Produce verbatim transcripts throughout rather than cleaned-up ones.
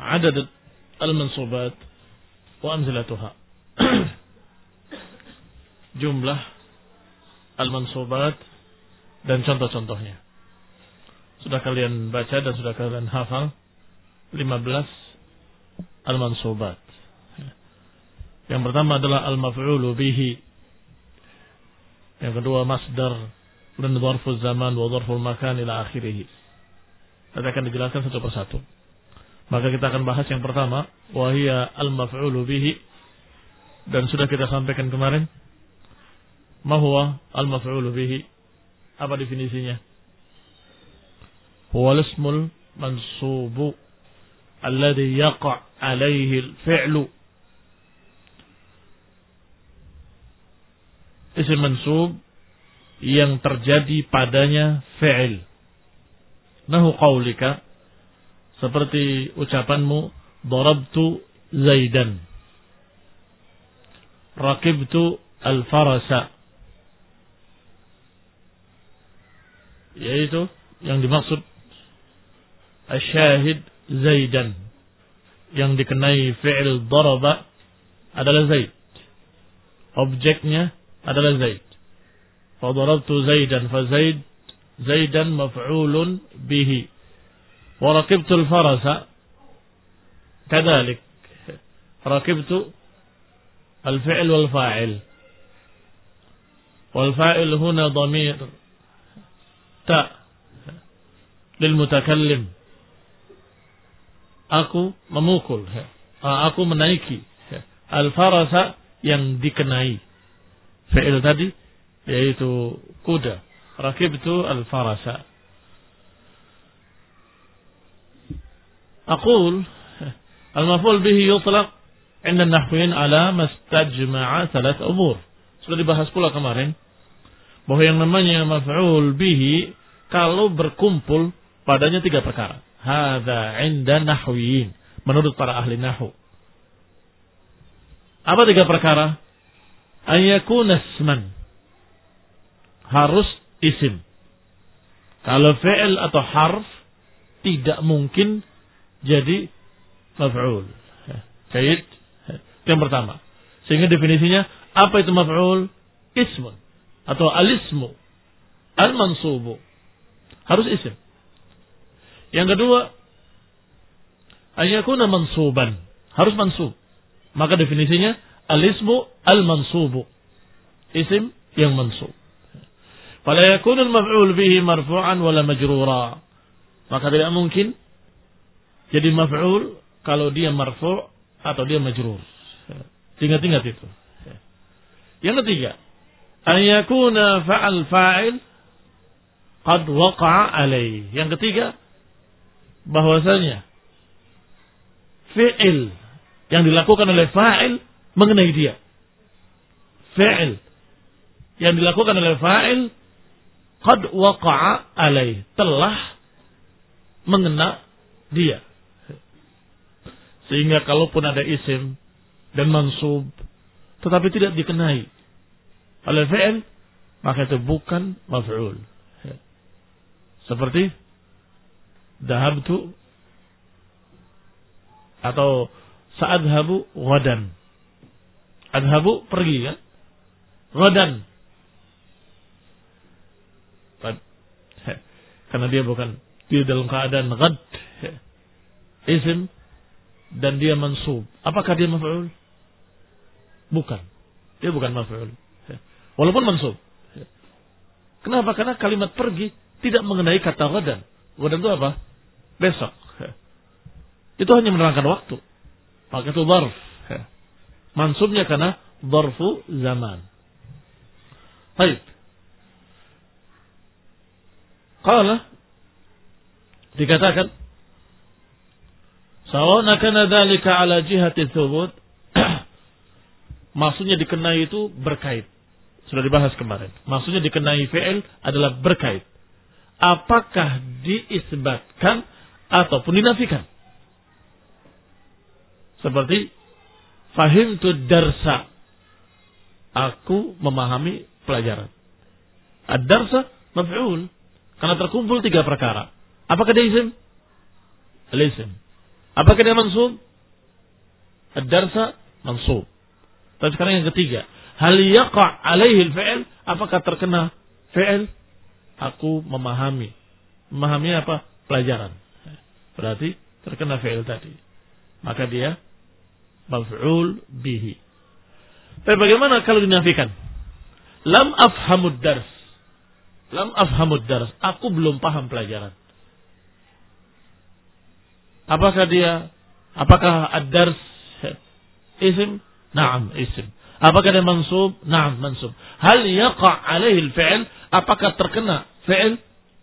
adad al-mansubat wa amsalatuha. Jumlah al-mansubat dan contoh-contohnya. Sudah kalian baca dan sudah kalian hafal lima belas al-mansubat. Yang pertama adalah al-maf'ulu bihi. Yang kedua masdar dan dzarful zaman wa dzarful makan ila akhirih. Nanti akan dijelaskan satu persatu. Maka kita akan bahas yang pertama, wa hiya al-maf'ulu bihi, dan sudah kita sampaikan kemarin. Ma huwa al-maf'ulu bihi? Apa definisinya? Huwa al-ismul mansubu alladhi yaqa' alayhi al-fi'lu. Isim mansub yang terjadi padanya fi'il. Nahu qaulika, seperti ucapanmu, darabtu Zaidan, rakibtu al-farasa, yaitu yang dimaksud asyahid Zaidan, yang dikenai fi'il daraba adalah Zaid, objeknya adalah Zaid. Fa darabtu Zaidan, fa Zaid Zaidan maf'ulun bihi. Wa rakibtu al-farasa kadhalik. Rakibtu al-fi'l wal-fa'il. Wal-fa'il huna dhamir ta lil-mutakallim. Aku memukul, aku menaiki al-farasa yang dikenai fi'il tadi, yaitu kuda. Rakibtu al-farasa. Aqul al-maf'ul bihi yutlaq 'inda an-nahwiyin ala mastajma'a thalath umur. Sudah dibahas pula kemarin bahwa yang namanya maf'ul bihi kalau berkumpul padanya tiga perkara. Hadza 'inda nahwiyin, menurut para ahli nahwu. Apa tiga perkara? An yakuna isman, harus isim. Kalau fi'il atau harf tidak mungkin jadi maf'ul. Baik. Yang pertama. Sehingga definisinya apa itu maf'ul? Ismun atau al-ismu al-mansubu. Harus isim. Yang kedua, an yakuna mansuban, harus mansub. Maka definisinya al-ismu al-mansubu, isim yang mansub. Fala yakunu al-maf'ul bihi marfu'an wala majrura. Maka tidak mungkin jadi maf'ul kalau dia marfu' atau dia majrur. Ingat-ingat itu. Yang ketiga, an yakuna fa'al fa'il qad waqa'a alayhi. Yang ketiga, bahwasanya fi'il yang dilakukan oleh fa'il mengenai dia. Fi'il yang dilakukan oleh fa'il qad waqa'a alaih, telah mengena dia. Sehingga kalaupun ada isim dan mansub tetapi tidak dikenai oleh fi'il, maka itu bukan maf'ul. Seperti dhahabtu atau sa'adhabu ghadan. Adhabu pergi kan? Ghadan. Karena dia bukan dia dalam keadaan ghad, isim, dan dia mansub. Apakah dia maf'ul? Bukan. Dia bukan maf'ul. Walaupun mansub. Kenapa? Karena kalimat pergi tidak mengenai kata ghadan. Ghadan itu apa? Besok. Itu hanya menerangkan waktu. Maka itu dzarf. Mansubnya karena dzarfu zaman. Baik. Qala, dikatakan sawana kana dzalika ala jihati tsubut. Maksudnya dikenai itu berkait. Sudah dibahas kemarin. Maksudnya dikenai fi'il adalah berkait. Apakah diisbatkan ataupun dinafikan? Seperti fahimtu darsa, aku memahami pelajaran. Ad-darsa maf'ul karena terkumpul tiga perkara. Apakah dia isim? Al-isim. Apakah dia mansub? Ad-darsa mansub. Tapi sekarang yang ketiga, hal yaqa' alaihi al-fi'l, apakah terkena fi'il? Aku memahami. Memahami apa? Pelajaran. Berarti terkena fi'il tadi. Maka dia maf'ul bihi. Tapi bagaimana kalau dinafikan? Lam afhamud dars. Lam afhamud dars. Aku belum paham pelajaran. Apakah dia, apakah ad-dars isim? Naam, isim. Apakah dia mansub? Naam, mansub. Hal yaqa' alaihi al-fi'l? Apakah terkena fi'il?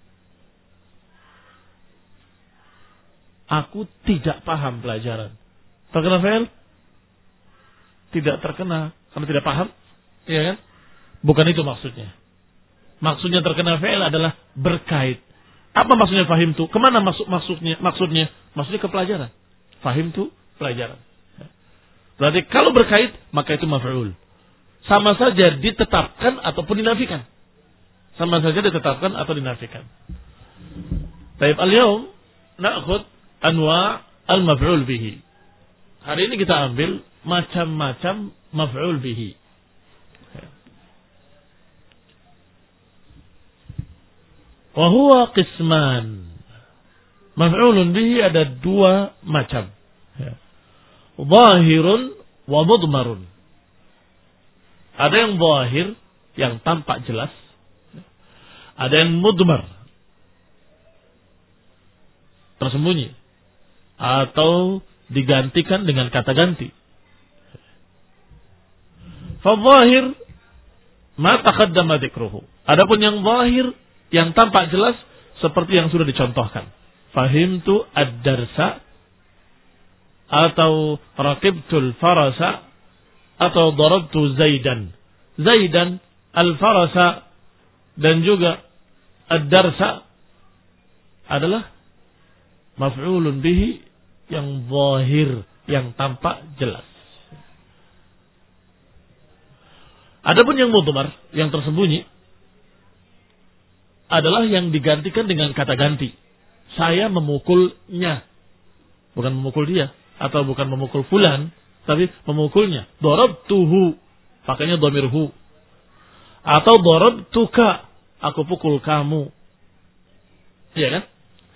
Aku tidak paham pelajaran. Terkena fi'il? Tidak terkena karena tidak paham. Iya kan? Bukan itu maksudnya. Maksudnya terkena fi'il adalah berkait. Apa maksudnya fahim tu? Kemana masuk maksudnya? Maksudnya, maksudnya ke pelajaran. Fahim tu pelajaran. Berarti kalau berkait maka itu maf'ul. Sama saja ditetapkan ataupun dinafikan. Sama saja ditetapkan atau dinafikan. Baik, al-yaum na'khud anwa' al-maf'ul bihi. Hari ini kita ambil macam-macam maf'ul bihi. Wa huwa qisman. Maf'ulun bihi ada dua macam. Zahirun wa mudmarun. Ada yang zahir, yang tampak jelas. Ada yang mudmar, tersembunyi. Atau digantikan dengan kata ganti. Fa-zahir ma taqaddama dzikruhu. Adapun yang zahir, yang tampak jelas seperti yang sudah dicontohkan. Fahimtu ad-darsa atau raqibtul farasa atau darabtu zaidan. Zaidan, al-farasa dan juga ad-darsa adalah maf'ulun bihi yang zahir, yang tampak jelas. Adapun yang mudmar, yang tersembunyi adalah yang digantikan dengan kata ganti. Saya memukulnya. Bukan memukul dia. Atau bukan memukul fulan. Tapi memukulnya. Darabtuhu. Pakainya dhamirhu. Atau darabtuka. Aku pukul kamu. Iya kan?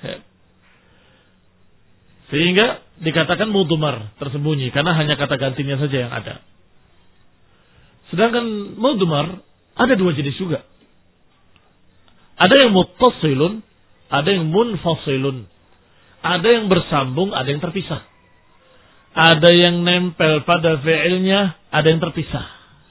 Sehingga dikatakan mudmar. Tersembunyi. Karena hanya kata gantinya saja yang ada. Sedangkan mudmar ada dua jenis juga. Ada yang muttasilun, ada yang munfasilun. Ada yang bersambung, ada yang terpisah. Ada yang nempel pada fi'ilnya, ada yang terpisah.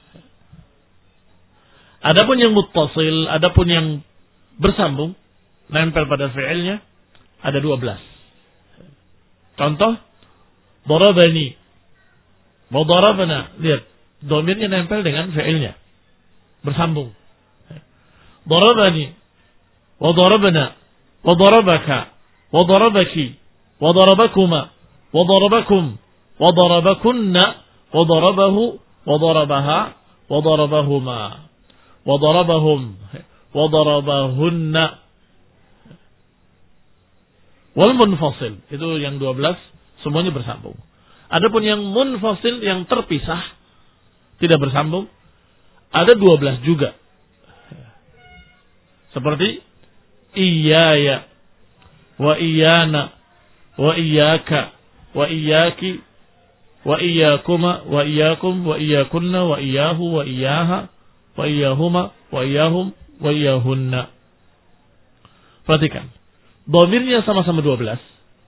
Adapun yang muttasil, adapun yang bersambung, nempel pada fi'ilnya, ada dua belas. Contoh, darabani, wa darabana. Lihat, domirnya nempel dengan fi'ilnya. Bersambung. Darabani, wa darabna, wa darabaka, wa darabaki, wa darabakuma, wa darabakum, wa darabakunna, wa darabahu, wa darabaha, wa darabahuma, wa darabahum, wa darabahunna. Wal munfasil, itu yang dua belas, semuanya bersambung. Adapun yang munfasil, yang terpisah, tidak bersambung, ada dua belas juga. Seperti iyaya, wa iyana, wa iyaka, wa iyaki, wa iyakuma, wa iyakum, wa iyakunna, wa iyahu, wa iyaha, wa iyahuma, wa iyahum, wa iyahunna. Perhatikan, dhamirnya sama-sama dua belas.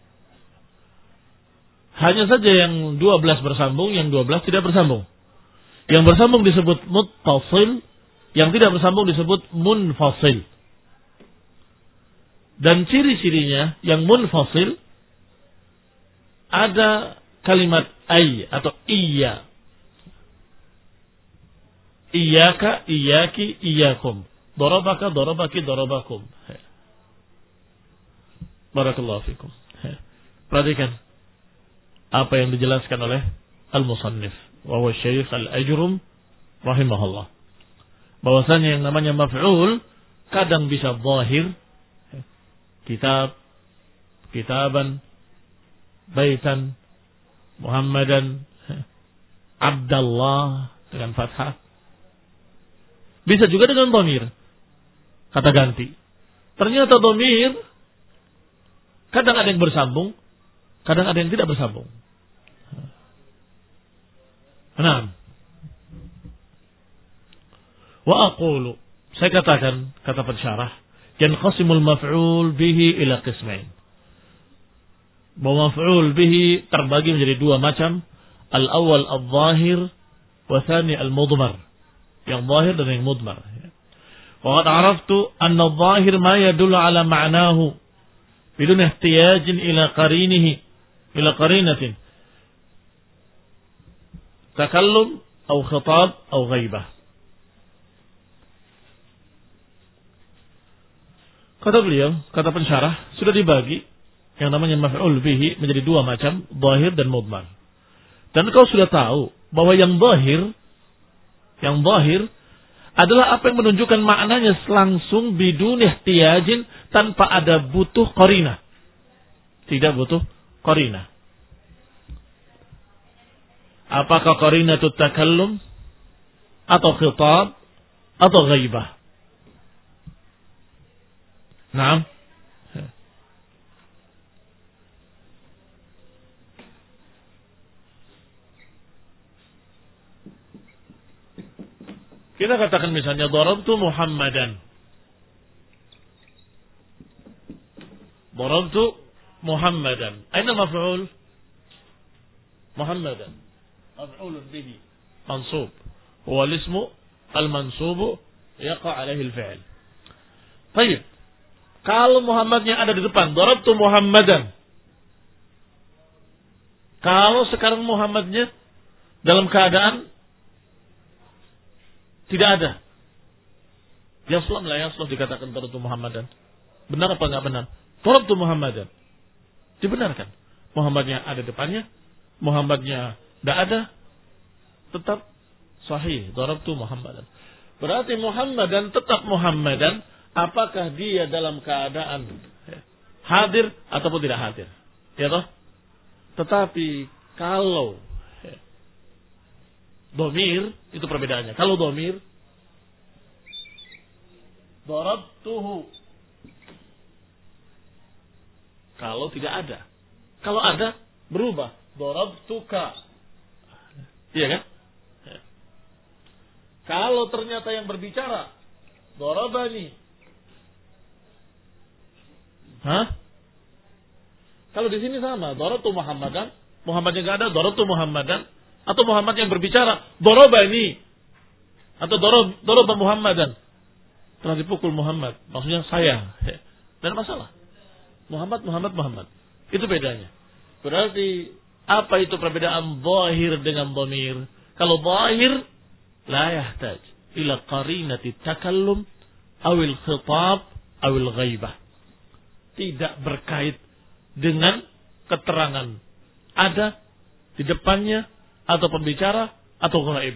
Hanya saja yang dua belas bersambung, yang dua belas tidak bersambung. Yang bersambung disebut muttasil, yang tidak bersambung disebut munfasil. Dan ciri-cirinya yang munfasil ada kalimat ay atau iya. Iyaka, iyaki, iyakum. Darabaka, darabaki, darabakum. Barakallahu fikum. Perhatikan apa yang dijelaskan oleh al-musannif wa huwa Syekh Al-Ajrum rahimahullah. Bahwasanya yang namanya maf'ul kadang bisa zahir, kitab, kitaban, baitan, Muhammadan, Abdallah dengan fathah. Bisa juga dengan dhamir, kata ganti. Ternyata dhamir kadang ada yang bersambung, kadang ada yang tidak bersambung. Nah, wa aqulu, saya katakan, kata pensyarah, yanqasimul maf'ul bihi ila qismain. Bahwa maf'ul bihi terbagi menjadi dua macam. Al-awwal al-zahir wa thani al-mudmar. Yang zahir dan yang mudmar. Wa qad araftu anna al-zahir ma yadullu ala ma'nahu bidun ihtiyajin ila qarinihi ila qarinatin. Takallum atau khitab atau ghaibah. Kata beliau, kata pensyarah, sudah dibagi yang namanya maf'ul bihi menjadi dua macam, zahir dan mudmar. Dan kau sudah tahu bahwa yang zahir, yang zahir adalah apa yang menunjukkan maknanya langsung bidun ihtiyajin, tanpa ada butuh qarinah. Tidak butuh qarinah. Apakah qarinatut takallum atau khitab atau ghaibah? Naam. Kita katakan misalnya darabtu Muhammadan. Darabtu Muhammadan. Aina maf'ul? Muhammadan. Maf'ul bihi. Mansub. Huwa al-ismu al-mansubu yaqa' alaihi al-fi'l. Baik. Kalau Muhammadnya ada di depan, darabtu Muhammadan. Kalau sekarang Muhammadnya dalam keadaan tidak ada, yaslam la yaslam dikatakan darabtu Muhammadan. Benar apa enggak benar? Darabtu Muhammadan. Dibenarkan. Muhammadnya ada depannya, Muhammadnya tidak ada, tetap sahih. Darabtu Muhammadan. Berarti Muhammadan tetap Muhammadan, apakah dia dalam keadaan hadir ataupun tidak hadir. Ya toh? Tetapi kalau dhamir, itu perbedaannya. Kalau dhamir, darabtuhu. Kalau tidak ada. Kalau ada, berubah. Darabtuka. Iya kan? Kalau ternyata yang berbicara, darabani. Hah? Kalau di sini sama, darabtu Muhammadan, Muhammadnya enggak ada, darabtu Muhammadan, atau Muhammad yang berbicara, darabani, atau darab daraba Muhammadan, telah dipukul Muhammad, maksudnya saya. Dan masalah. Muhammad, Muhammad, Muhammad. Itu bedanya. Berarti apa itu perbedaan zahir dengan dhamir? Kalau zahir la yahtaj ila qarinati takallum awil khitab awil ghaibah. Tidak berkait dengan keterangan ada di depannya atau pembicara atau ghaib.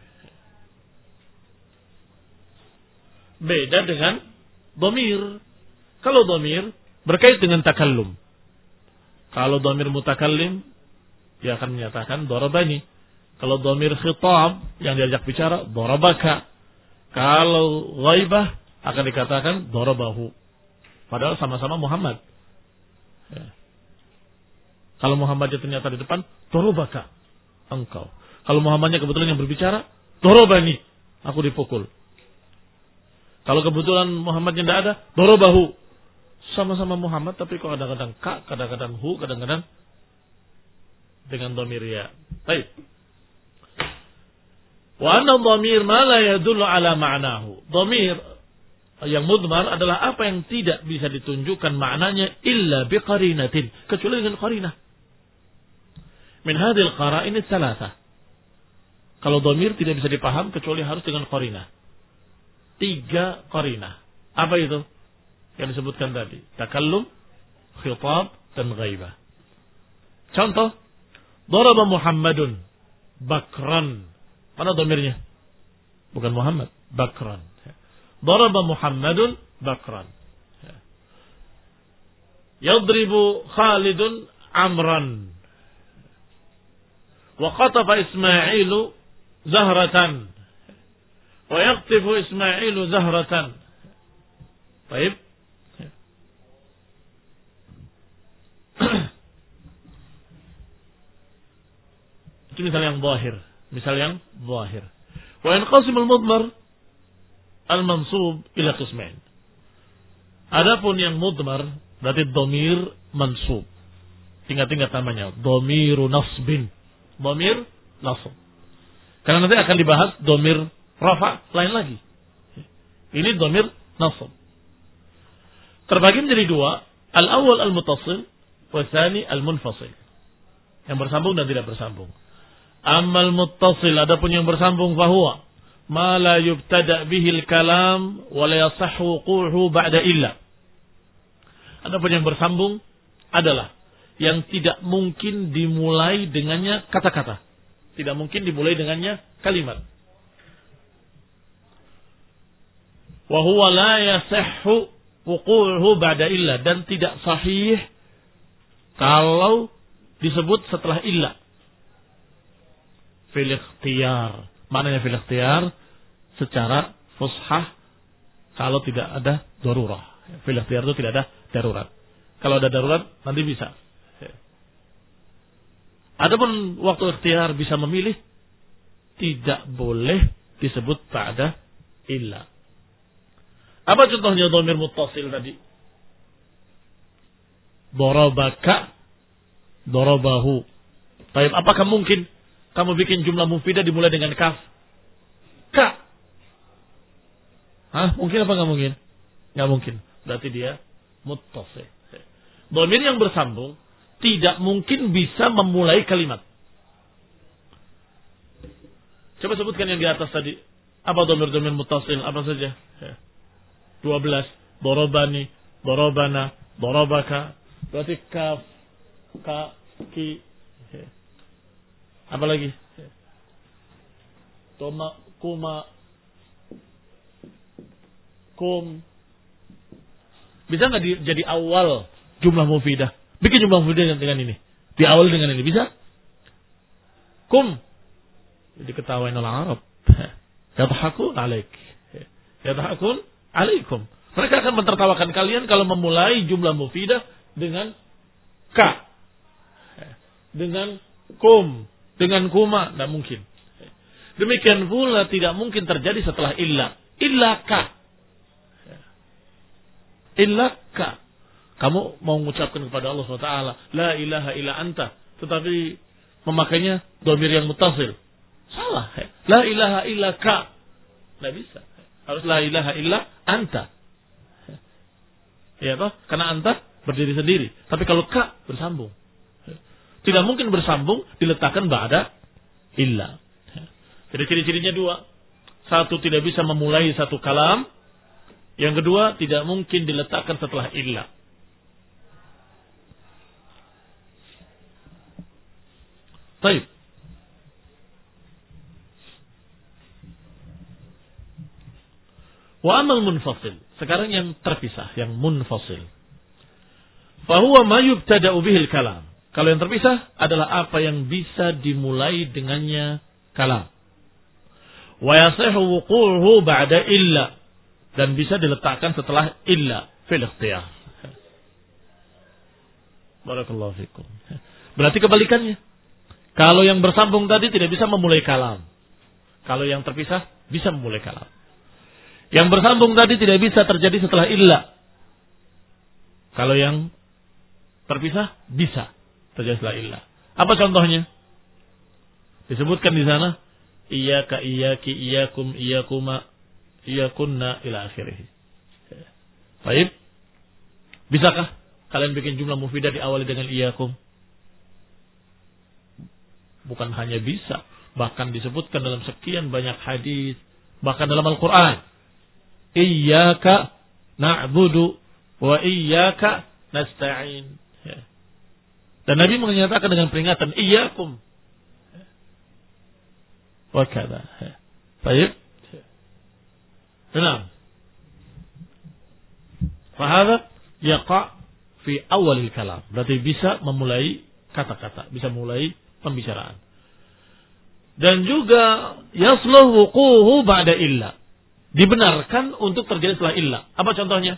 Beda dengan dhamir. Kalau dhamir berkait dengan takallum. Kalau dhamir mutakallim, dia akan menyatakan darabani. Kalau dhamir khitab yang diajak bicara, darabaka. Kalau ghaibah akan dikatakan darabahu. Padahal sama-sama Muhammad. Ya. Kalau Muhammadnya ternyata di depan, darabaka, engkau. Kalau Muhammadnya kebetulan yang berbicara, darabani, aku dipukul. Kalau kebetulan Muhammadnya tidak ada, darabahu. Sama-sama Muhammad, tapi kok kadang-kadang ka, kadang-kadang hu, kadang-kadang dengan dhamir ya. Baik. Wa anna dhamir ma la yadullu ala ma'nahu. Dhamir yang mudmar adalah apa yang tidak bisa ditunjukkan maknanya illa biqarinatin, kecuali dengan qarinah. Min hadhil qara'in tsalatsa. Kalau dhamir tidak bisa dipaham kecuali harus dengan qarinah. Tiga qarinah. Apa itu? Yang disebutkan tadi, takallum, khitab, dan ghaibah. Contoh, daraba Muhammadun bakran. Mana dhamirnya? Bukan Muhammad, bakran. Daraba Muhammadun bakran. Yadribu Khalidun amran. Wa qatafa Ismailu zahratan. Wa yaqtifu Ismailu zahratan. Baik. Itu misal yang zahir. Misal yang zahir. Wa yanqasim al-mudmar al-mansub ila qismain. Adapun yang mudmar berarti dhamir mansub. Ingat-ingat namanya, dhamiru nasbin. Dhamir nasb. Karena nanti akan dibahas dhamir rafa lain lagi. Ini dhamir nasb. Terbagi menjadi dua, al-awwal al-muttasil wa tsani al-munfasil. Yang bersambung dan tidak bersambung. Ammal muttasil, adapun yang bersambung, fahuwa ma la yubtada bihil kalam wa la yasahhu wuquhu ba'da illa. Adapun yang bersambung adalah yang tidak mungkin dimulai dengannya kata-kata. Tidak mungkin dimulai dengannya kalimat. Wa huwa la yasahhu wuquhu ba'da illa, dan tidak sahih kalau disebut setelah illa. Fil ikhtiyar. Maknanya fil ikhtiyar secara fushah kalau tidak ada darurah. Fil ikhtiyar itu tidak ada darurat. Kalau ada darurat nanti bisa. Adapun waktu ikhtiyar bisa memilih, tidak boleh disebut ba'da illa. Apa contohnya dhamir muttasil tadi? Darabaka, darabahu. Baik, apakah mungkin kamu bikin jumlah mufidah dimulai dengan kaf? Ka. Hah? Mungkin apa nggak mungkin? Nggak mungkin. Berarti dia muttasil. Dhamir yang bersambung tidak mungkin bisa memulai kalimat. Coba sebutkan yang di atas tadi. Apa dhamir-dhamir muttasil? Apa saja? dua belas. Darabani, darabana, darabaka. Berarti kaf, ka, ki. Apa lagi? Toma, kuma, kum. Bisa nggak jadi awal jumlah mufidah? Bikin jumlah mufidah dengan ini. Di awal dengan ini bisa? Kum. Jadi ketawain orang Arab. Yadhakun alaik. Yadhakun alaikum. Mereka akan mentertawakan kalian kalau memulai jumlah mufidah dengan ka, dengan kum, dengan kuma. Tidak mungkin. Demikian pula tidak mungkin terjadi setelah illa. Illa ka. Illa ka. Kamu mau mengucapkan kepada Allah subhanahu wa taala, la ilaha illa anta, tetapi memakainya dhamir yang muttasil. Salah. La ilaha illa ka. Tidak bisa. Harus la ilaha illa anta. Ya toh? Karena anta berdiri sendiri. Tapi kalau ka bersambung. Tidak mungkin bersambung diletakkan ba'da illa. Jadi ciri-cirinya dua. Satu, tidak bisa memulai satu kalam. Yang kedua, tidak mungkin diletakkan setelah illa. Baik. Wa amal munfasil. Sekarang yang terpisah, yang munfasil. Fahuwa ma yubtada'u bihil kalam. Kalau yang terpisah adalah apa yang bisa dimulai dengannya kalam. Wa yasihu wuquhu ba'da illa, dan bisa diletakkan setelah illa fil ikhtiyar. Barakallahu fikum. Berarti kebalikannya. Kalau yang bersambung tadi tidak bisa memulai kalam. Kalau yang terpisah bisa memulai kalam. Yang bersambung tadi tidak bisa terjadi setelah illa. Kalau yang terpisah bisa terjadi setelah illa. Apa contohnya? Disebutkan di sana, iyyaka, iyyaki, iyyakum, iyyakuma, iyyakunna ila akhirih. Baik. Bisakah kalian bikin jumlah mufidah diawali dengan iyyakum? Bukan hanya bisa, bahkan disebutkan dalam sekian banyak hadis, bahkan dalam Al-Qur'an. Iyyaka na'budu wa iyyaka nasta'in. Dan Nabi menyatakan dengan peringatan, iyyakum. Wa kadza. Baik. Nah. Fahadha yaqa fi awal kalam. Berarti bisa memulai kata-kata, bisa mulai pembicaraan. Dan juga yasluh wuquhu ba'da illa. Dibenarkan untuk terjadi setelah illa. Apa contohnya?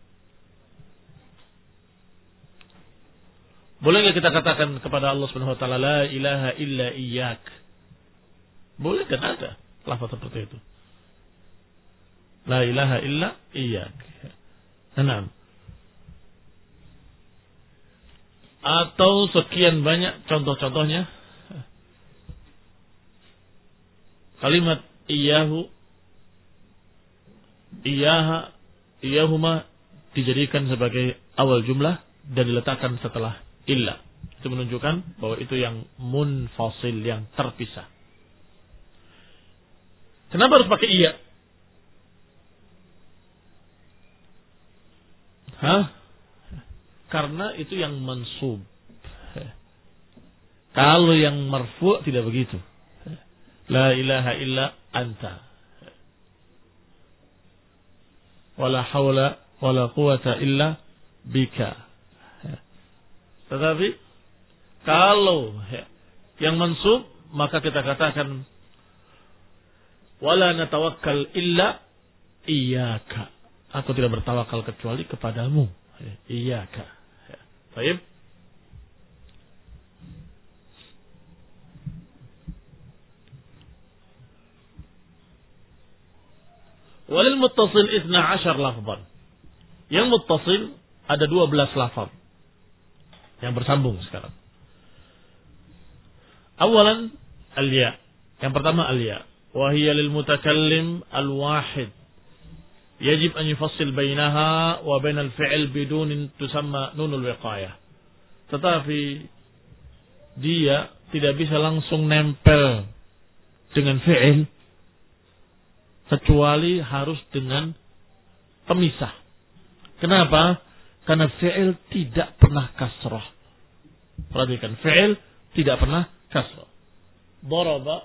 Boleh nggak kita katakan kepada Allah Subhanahu wa taala la ilaha illa iyyak? Boleh kan ada lafaz seperti itu. La ilaha illa iyyak. Enam. Atau sekian banyak contoh-contohnya. Kalimat iyyahu, iyyaha, iyyahuma dijadikan sebagai awal jumlah dan diletakkan setelah illa. Itu menunjukkan bahwa itu yang munfasil, yang terpisah. Kenapa harus pakai iya? Hah? Karena itu yang mansub. Kalau yang marfu' tidak begitu. La ilaha illa anta. Wala hawla wala quwata illa bika. Tetapi kalau yang mansub, maka kita katakan wala natawakkal illa iyyaka. Aku tidak bertawakal kecuali kepadamu. Iyyaka. Baik. Walil muttasil isna ashar lafzan. Yang muttasil ada dua belas lafaz yang bersambung sekarang. Awalan al-ya. Yang pertama al-ya. Wa hiya lil mutakallim al-wahid. Yajib an yufassil bainaha wa bainal fi'l bidun tusamma nunul wiqayah. Tetapi dia tidak bisa langsung nempel dengan fi'il kecuali harus dengan pemisah. Kenapa? Karena fi'il tidak pernah kasrah. Perhatikan, fi'il tidak pernah kasrah. Daraba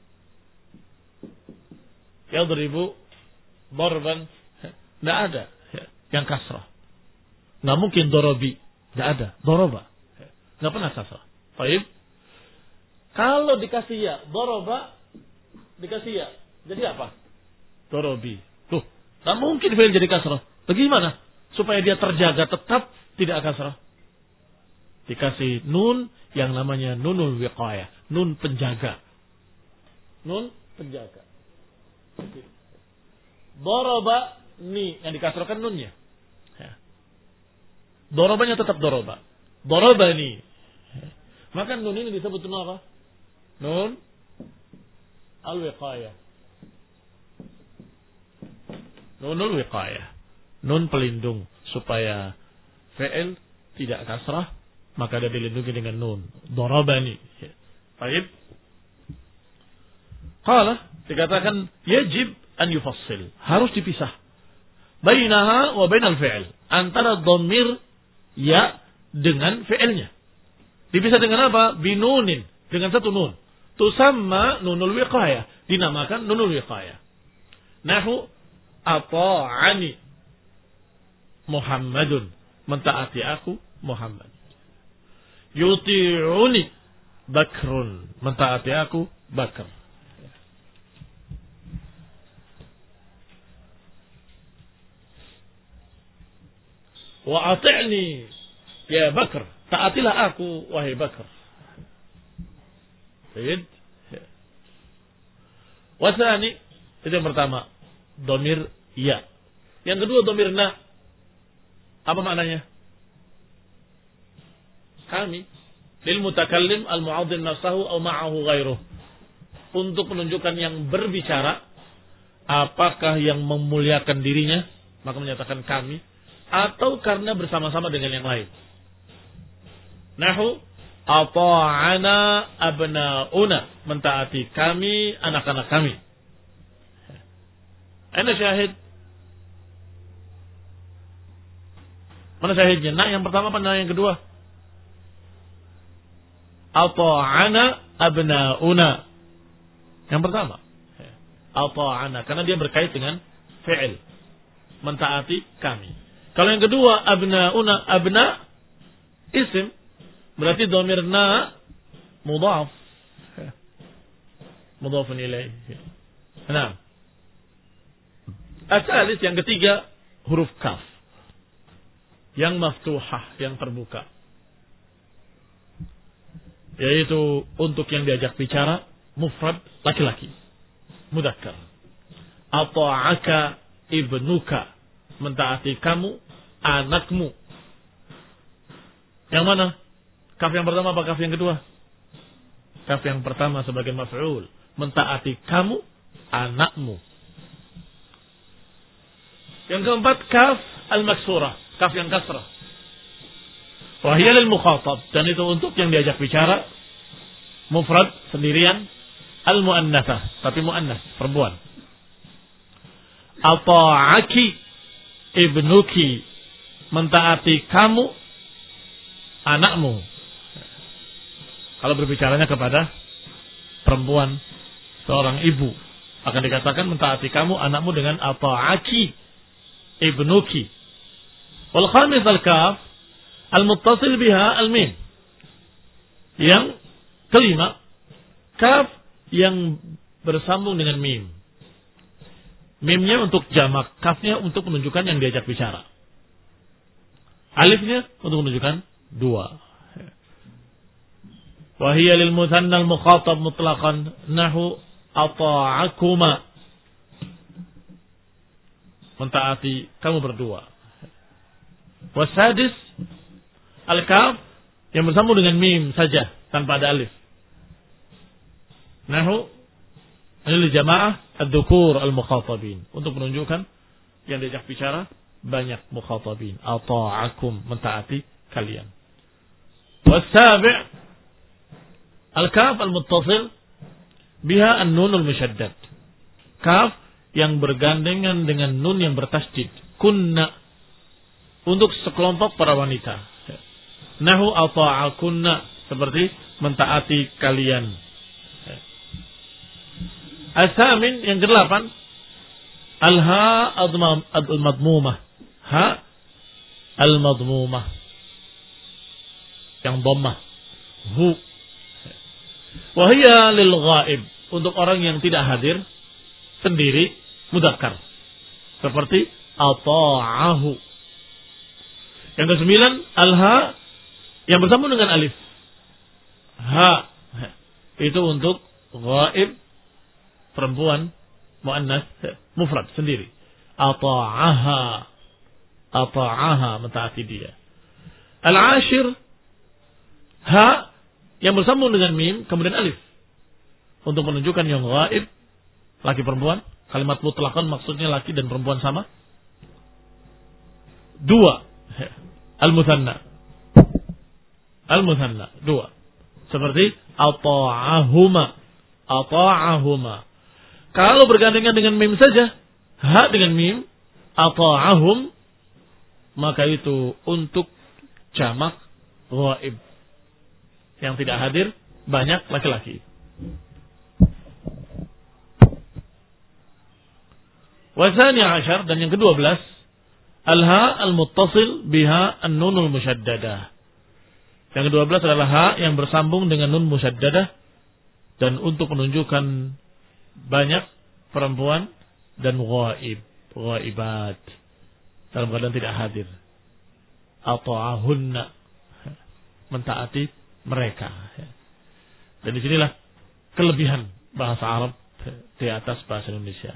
yadribu darban, tidak ada yang kasrah. Nggak mungkin darabi, tidak ada. Daraba, nggak pernah kasrah. Baik. Kalau dikasih ya, daraba dikasih ya, jadi apa? Darabi. Tuh, nggak mungkin fi'il jadi kasrah. Bagaimana supaya dia terjaga tetap tidak kasrah? Dikasih nun yang namanya nunul wiqayah, nun penjaga. Nun penjaga. Daraba ni yang dikasrahkan nunnya. Ya. Darabanya tetap daraba. Darabani. Ya. Maka nun ini disebut nun apa? Nun al-wiqayah. Nunul wiqayah. Nun pelindung supaya fi'il tidak kasrah, maka dia dilindungi dengan nun. Darabani. Baik. Qala dikatakan yajib an yufassil, harus dipisah. Bainaha wa bainal fi'il, antara dhamir ya dengan fi'ilnya. Dipisah dengan apa? Binunin, dengan satu nun. Tusamma nunul wiqayah, dinamakan nunul wiqayah. Nahu ata'ani Muhammadun, mentaati aku Muhammad. Yuti'uni Bakrun, mentaati aku Bakr. Wa ati'ni ya Bakr, taatilah aku wahai Bakr. Baik. Wasani, itu yang pertama, dhamir ya. Yang kedua dhamir na. Apa maknanya? Kami lil mutakallim al mu'adhdhim nafsahu aw ma'ahu ghairuh. Untuk menunjukkan yang berbicara, apakah yang memuliakan dirinya, maka menyatakan kami, atau karena bersama-sama dengan yang lain. Nahu ata'ana abna'una, mentaati kami anak-anak kami. Ana syahid. Mana syahidnya? Nah, yang pertama apa nah yang kedua? Ata'ana abna'una. Yang pertama. Ata'ana, karena dia berkait dengan fi'il. Mentaati kami. Kalau yang kedua abna'una, abna isim, Berarti dhamirna mudhaf. Mudhafun ilaih. Nah. Asalis yang ketiga huruf kaf. Yang maftuhah, yang terbuka. Yaitu untuk yang diajak bicara mufrad laki-laki. Mudzakkar. Ata'aka ibnuka. Mentaati kamu, anakmu. Yang mana? Kaf yang pertama apa kaf yang kedua? Kaf yang pertama sebagai maf'ul. Mentaati kamu, anakmu. Yang keempat, kaf al-maksurah. Kaf yang kasrah. Wahiyya lil mukhatab. Dan itu untuk yang diajak bicara. Mufrad, sendirian. Al-mu'annathah. Tapi mu'annath, perempuan. Ata'aki ibnuki. Mentaati kamu, anakmu. Kalau berbicaranya kepada perempuan, seorang ibu, akan dikatakan mentaati kamu, anakmu dengan ata'aki ibnuki. Wal khamis al-kaf al-muttasil biha al-mim. Yang kelima, kaf yang bersambung dengan mim. Mimnya untuk jamak, kafnya untuk menunjukkan yang diajak bicara. Alifnya untuk menunjukkan dua. Wahiyya lil muthanna al-mukhatab mutlaqan nahu ata'akuma. Mentaati kamu berdua. Wasadis al-kaf yang bersambung dengan mim saja tanpa ada alif. Nahu lil jamaah ad-dhukur al-mukhatabin, untuk menunjukkan yang diajak bicara banyak mukhatabin. Ata'akum, mentaati kalian. Wasabi' al-kaf al-muttasil biha an-nun al-musyaddad. Kaf yang bergandengan dengan nun yang bertasydid. Kunna, untuk sekelompok para wanita. Nahu ata'akunna, seperti mentaati kalian. As-samin yang kedelapan, al-ha al-madmumah. Ha al-madmumah. Yang dhammah. Hu. Wahiyya lil ghaib, untuk orang yang tidak hadir sendiri, mudzakkar. Seperti ata'ahu. Yang kesembilan, al-ha yang bersambung dengan alif. Ha. Itu untuk ghaib, perempuan, muannas, mufrad, sendiri. Ata'aha. Ata'aha, mentaati dia. Al-ashir, ha yang bersambung dengan mim, kemudian alif. Untuk menunjukkan yang ghaib, laki perempuan. Kalimat mutlaqan maksudnya laki dan perempuan sama. Dua. Al-muthanna. Al-muthanna. Dua. Seperti ata'ahuma. Ata'ahuma. Kalau bergandengan dengan mim saja, ha dengan mim, ata'ahum, maka itu untuk jamak ghaib. Yang tidak hadir banyak laki-laki. Wasani ashar, dan yang kedua belas, al-ha al-muttasil biha an-nunul musyaddadah. Yang kedua belas adalah ha yang bersambung dengan nun musyaddadah, dan untuk menunjukkan banyak perempuan dan ghaib, ghaibat, dalam keadaan tidak hadir. Ata'ahunna, mentaati mereka. Dan disinilah kelebihan bahasa Arab di atas bahasa Indonesia.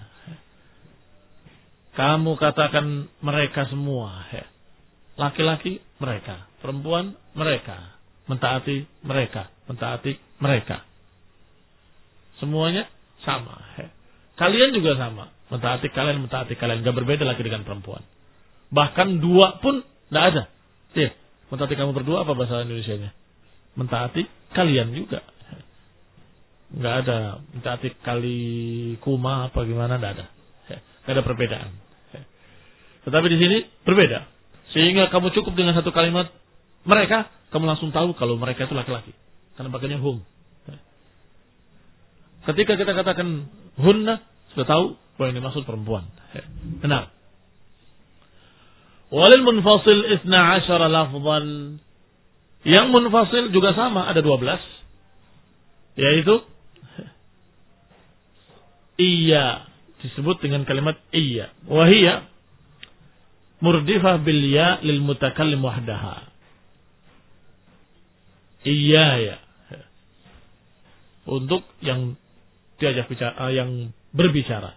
Kamu katakan mereka semua. Laki-laki mereka, perempuan mereka, mentaati mereka, mentaati mereka. Semuanya sama. Kalian juga sama, mentaati kalian, mentaati kalian. Gak berbeda lagi dengan perempuan. Bahkan dua pun tidak ada. Ya, mentaati kamu berdua, apa bahasa Indonesianya? Mentaati kalian juga. Enggak ada mentaati kali kuma apa gimana, enggak ada. Enggak ada perbedaan. Tetapi di sini berbeda. Sehingga kamu cukup dengan satu kalimat mereka, kamu langsung tahu kalau mereka itu laki-laki. Karena pakainya hum. Ketika kita katakan hunna, sudah tahu bahwa ini maksud perempuan. Benar. Walil munfasil isna ashara lafzan. Yang munfasil juga sama, ada dua belas. Yaitu iya, disebut dengan kalimat iya. Wahiyya murdifah bil ya lil mutakallim wahdaha. Iya ya. Untuk yang diajak bicara, yang berbicara.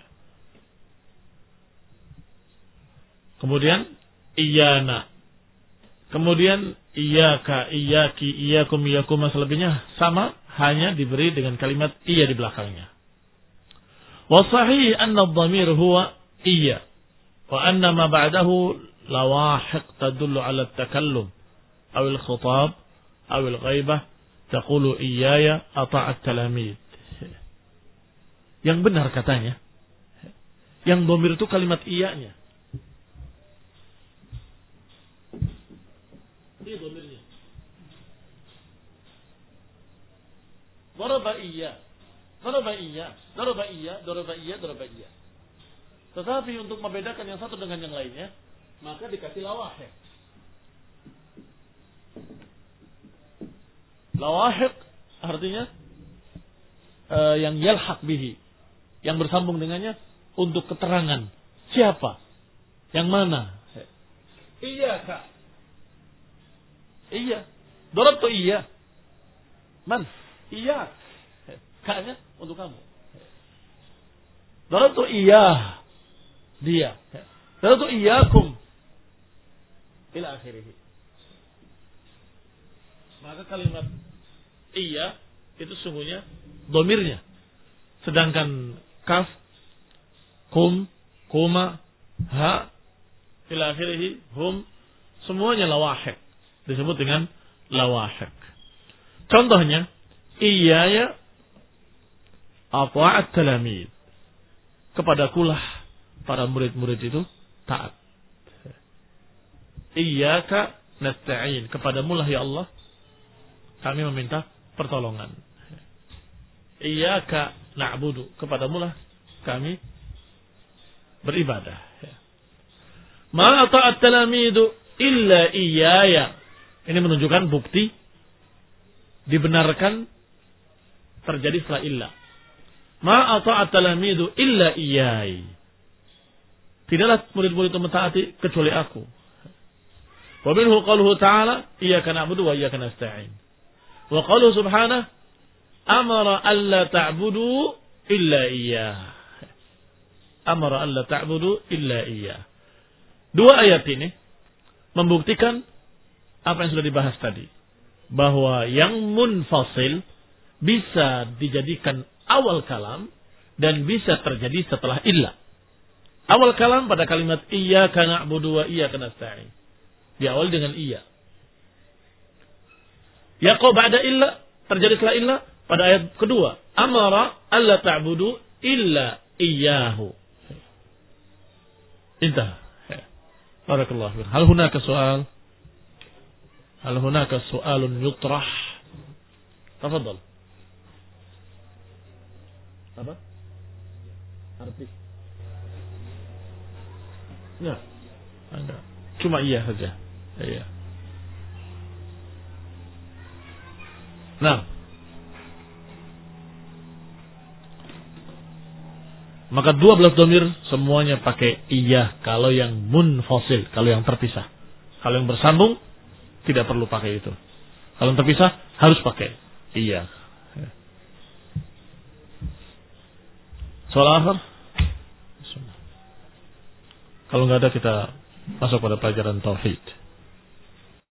Kemudian iyana. Kemudian iyaka, iyaki, iyakum, iyakum, selebihnya sama, hanya diberi dengan kalimat iya di belakangnya. Wa sahih anna adh-dhamir huwa iya wa anna ma ba'dahu lawahiq tadullu 'ala at-takallum aw al-khitab aw al-ghaibah taqulu iyaya ata'at talamid. Yang benar katanya, yang dhamir itu kalimat iyanya. Ini dhamirnya. Daraba iya. Daraba iya. Daraba iya. Daraba iya. Daraba iya. Tetapi untuk membedakan yang satu dengan yang lainnya, maka dikasih lawahik. Lawahik artinya uh, yang yalhaq bihi, yang bersambung dengannya untuk keterangan. Siapa? Yang mana? Iya kak. Iya. Dorab tuh iya. Man? Iya. Kaknya untuk kamu. Dorab tuh iya. Dia. Dorab tuh iyakum. Ila akhirih. Maka kalimat iya itu sungguhnya domirnya. Sedangkan kaf, kum, kuma, ha, ila akhirih, hum, semuanya lawahik. Disebut dengan lawahik. Contohnya, iyaya ata'at talamid. Kepadakulah para murid-murid itu taat. Iyyaka nasta'in. Kepadamulah ya Allah kami meminta pertolongan. Iyyaka na'budu. Kepadamulah kami beribadah. Ma ata'at talamidu illa iyaya. Ini menunjukkan bukti dibenarkan terjadi setelah illa. Ma ata'at talamidu illa iyai. Tidaklah murid-murid itu mentaati kecuali aku. Wa minhu qauluhu ta'ala iyyaka na'budu wa iyyaka nasta'in. Wa qauluhu subhanahu amara alla ta'budu illa iyyah. Amara alla ta'budu illa iyyah. Dua ayat ini membuktikan apa yang sudah dibahas tadi, bahwa yang munfasil bisa dijadikan awal kalam dan bisa terjadi setelah illa. Awal kalam pada kalimat iyyaka na'budu wa iyyaka nasta'in. Diawali dengan iya. Yaqa ba'da illa, terjadi setelah illa pada ayat kedua. Amara alla ta'budu illa iyyahu. Intah. Barakallahu fiik. Hal hunaka soal? Hal hunaka soalun yutrah? Tafadhal. Apa? Arti? Ya. Enggak. Cuma iya saja. Iya. Nah. Maka dua belas dhamir semuanya pakai iya kalau yang munfasil, kalau yang terpisah. Kalau yang bersambung tidak perlu pakai itu. Kalau yang terpisah harus pakai iya. Soal akhir? Kalau nggak ada kita masuk pada pelajaran tauhid.